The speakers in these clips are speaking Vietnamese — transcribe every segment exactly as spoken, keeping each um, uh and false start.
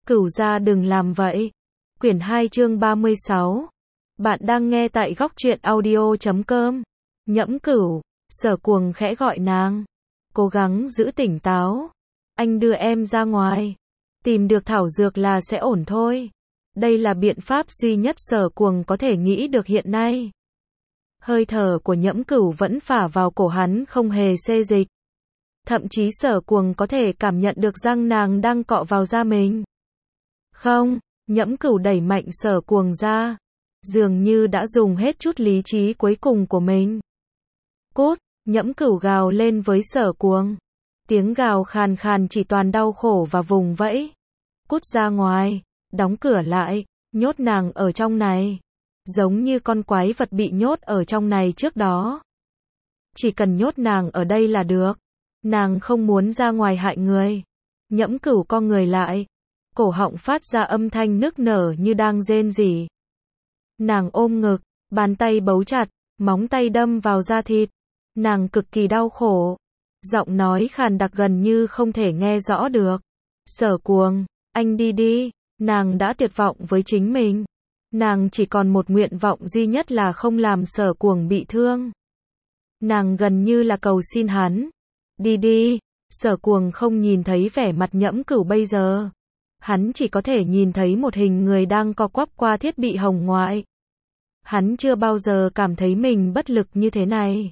Cửu gia đừng làm vậy. Quyển hai chương ba mươi sáu. Bạn đang nghe tại góc truyện audio chấm com. Nhẫm Cửu, Sở Cuồng khẽ gọi nàng. Cố gắng giữ tỉnh táo. Anh đưa em ra ngoài. Tìm được thảo dược là sẽ ổn thôi. Đây là biện pháp duy nhất Sở Cuồng có thể nghĩ được hiện nay. Hơi thở của Nhẫm Cửu vẫn phả vào cổ hắn không hề xê dịch. Thậm chí Sở Cuồng có thể cảm nhận được răng nàng đang cọ vào da mình. Không, Nhẫm Cửu đẩy mạnh Sở Cuồng ra. Dường như đã dùng hết chút lý trí cuối cùng của mình. Cút, Nhẫm Cửu gào lên với Sở Cuồng. Tiếng gào khàn khàn chỉ toàn đau khổ và vùng vẫy. Cút ra ngoài, đóng cửa lại, nhốt nàng ở trong này. Giống như con quái vật bị nhốt ở trong này trước đó. Chỉ cần nhốt nàng ở đây là được. Nàng không muốn ra ngoài hại người. Nhẫm Cửu co người lại. Cổ họng phát ra âm thanh nức nở như đang rên rỉ. Nàng ôm ngực, bàn tay bấu chặt, móng tay đâm vào da thịt. Nàng cực kỳ đau khổ. Giọng nói khàn đặc gần như không thể nghe rõ được. Sở Cuồng, anh đi đi. Nàng đã tuyệt vọng với chính mình. Nàng chỉ còn một nguyện vọng duy nhất là không làm Sở Cuồng bị thương. Nàng gần như là cầu xin hắn. Đi đi. Sở Cuồng không nhìn thấy vẻ mặt Nhẫm Cửu bây giờ. Hắn chỉ có thể nhìn thấy một hình người đang co quắp qua thiết bị hồng ngoại. Hắn chưa bao giờ cảm thấy mình bất lực như thế này.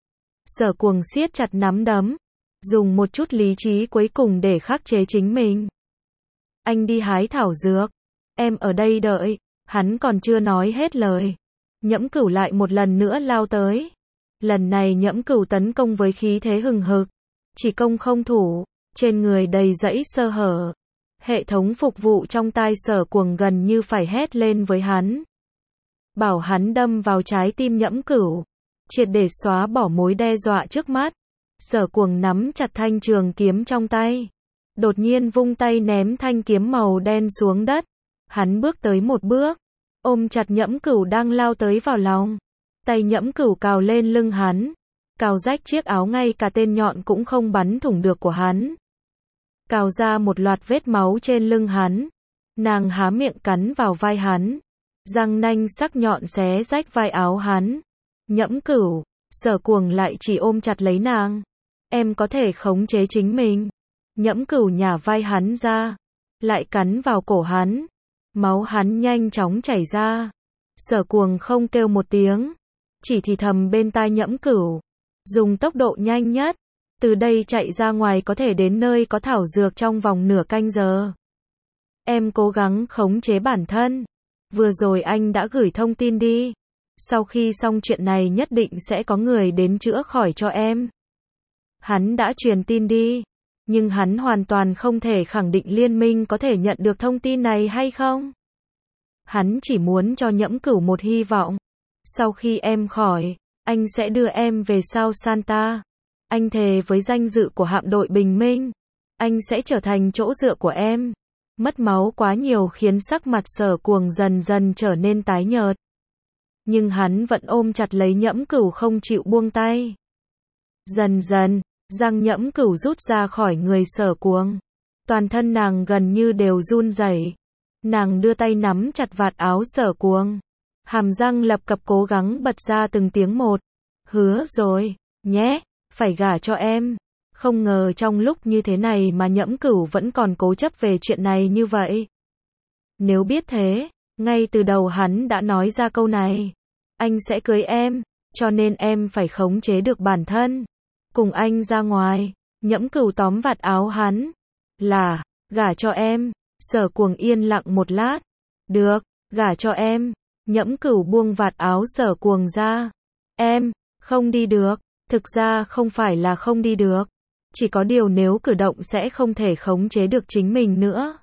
Sở Cuồng siết chặt nắm đấm, dùng một chút lý trí cuối cùng để khắc chế chính mình. Anh đi hái thảo dược, em ở đây đợi. Hắn còn chưa nói hết lời. Nhẫm Cửu lại một lần nữa lao tới. Lần này Nhẫm Cửu tấn công với khí thế hừng hực. Chỉ công không thủ, trên người đầy rẫy sơ hở. Hệ thống phục vụ trong tai Sở Cuồng gần như phải hét lên với hắn. Bảo hắn đâm vào trái tim Nhẫm Cửu. Triệt để xóa bỏ mối đe dọa trước mắt. Sở Cuồng nắm chặt thanh trường kiếm trong tay. Đột nhiên vung tay ném thanh kiếm màu đen xuống đất. Hắn bước tới một bước. Ôm chặt Nhẫm Cửu đang lao tới vào lòng. Tay Nhẫm Cửu cào lên lưng hắn. Cào rách chiếc áo ngay cả tên nhọn cũng không bắn thủng được của hắn. Cào ra một loạt vết máu trên lưng hắn. Nàng há miệng cắn vào vai hắn. Răng nanh sắc nhọn xé rách vai áo hắn. Nhẫm Cửu, Sở Cuồng lại chỉ ôm chặt lấy nàng. Em có thể khống chế chính mình. Nhẫm Cửu nhả vai hắn ra. Lại cắn vào cổ hắn. Máu hắn nhanh chóng chảy ra. Sở Cuồng không kêu một tiếng. Chỉ thì thầm bên tai Nhẫm Cửu. Dùng tốc độ nhanh nhất. Từ đây chạy ra ngoài có thể đến nơi có thảo dược trong vòng nửa canh giờ. Em cố gắng khống chế bản thân. Vừa rồi anh đã gửi thông tin đi. Sau khi xong chuyện này nhất định sẽ có người đến chữa khỏi cho em. Hắn đã truyền tin đi. Nhưng hắn hoàn toàn không thể khẳng định liên minh có thể nhận được thông tin này hay không. Hắn chỉ muốn cho Nhẫm Cửu một hy vọng. Sau khi em khỏi, anh sẽ đưa em về sao Santa. Anh thề với danh dự của hạm đội bình minh. Anh sẽ trở thành chỗ dựa của em. Mất máu quá nhiều khiến sắc mặt Sở Cuồng dần dần trở nên tái nhợt. Nhưng hắn vẫn ôm chặt lấy Nhẫm Cửu không chịu buông tay. Dần dần, răng Nhẫm Cửu rút ra khỏi người Sở Cuồng. Toàn thân nàng gần như đều run rẩy. Nàng đưa tay nắm chặt vạt áo Sở Cuồng. Hàm răng lập cập cố gắng bật ra từng tiếng một. Hứa rồi, nhé, phải gả cho em. Không ngờ trong lúc như thế này mà Nhẫm Cửu vẫn còn cố chấp về chuyện này như vậy. Nếu biết thế, ngay từ đầu hắn đã nói ra câu này. Anh sẽ cưới em, cho nên em phải khống chế được bản thân. Cùng anh ra ngoài. Nhẫm Cửu tóm vạt áo hắn. Là, gả cho em. Sở Cuồng yên lặng một lát. Được, gả cho em. Nhẫm Cửu buông vạt áo Sở Cuồng ra. Em, không đi được. Thực ra không phải là không đi được. Chỉ có điều nếu cử động sẽ không thể khống chế được chính mình nữa.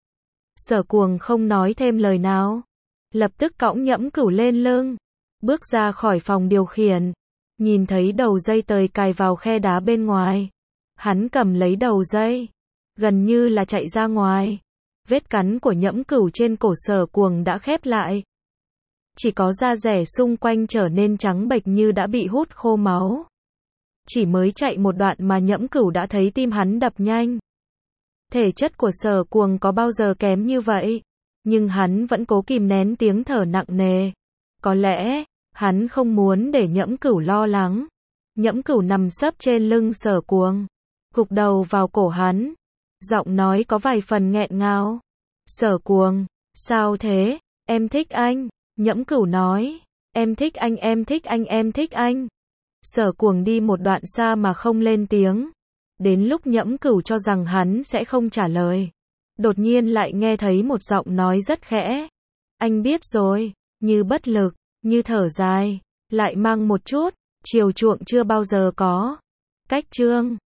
Sở Cuồng không nói thêm lời nào. Lập tức cõng Nhẫm Cửu lên lưng. Bước ra khỏi phòng điều khiển. Nhìn thấy đầu dây tời cài vào khe đá bên ngoài. Hắn cầm lấy đầu dây. Gần như là chạy ra ngoài. Vết cắn của Nhẫm Cửu trên cổ Sở Cuồng đã khép lại. Chỉ có da rẻ xung quanh trở nên trắng bệch như đã bị hút khô máu. Chỉ mới chạy một đoạn mà Nhẫm Cửu đã thấy tim hắn đập nhanh. Thể chất của Sở Cuồng có bao giờ kém như vậy, nhưng hắn vẫn cố kìm nén tiếng thở nặng nề. Có lẽ, hắn không muốn để Nhẫm Cửu lo lắng. Nhẫm Cửu nằm sấp trên lưng Sở Cuồng, gục đầu vào cổ hắn, giọng nói có vài phần nghẹn ngào. Sở Cuồng, sao thế? Em thích anh. Nhẫm Cửu nói, em thích anh, em thích anh, em thích anh. Sở Cuồng đi một đoạn xa mà không lên tiếng. Đến lúc Nhẫm Cửu cho rằng hắn sẽ không trả lời, đột nhiên lại nghe thấy một giọng nói rất khẽ. Anh biết rồi, như bất lực, như thở dài, lại mang một chút chiều chuộng chưa bao giờ có. Cách chương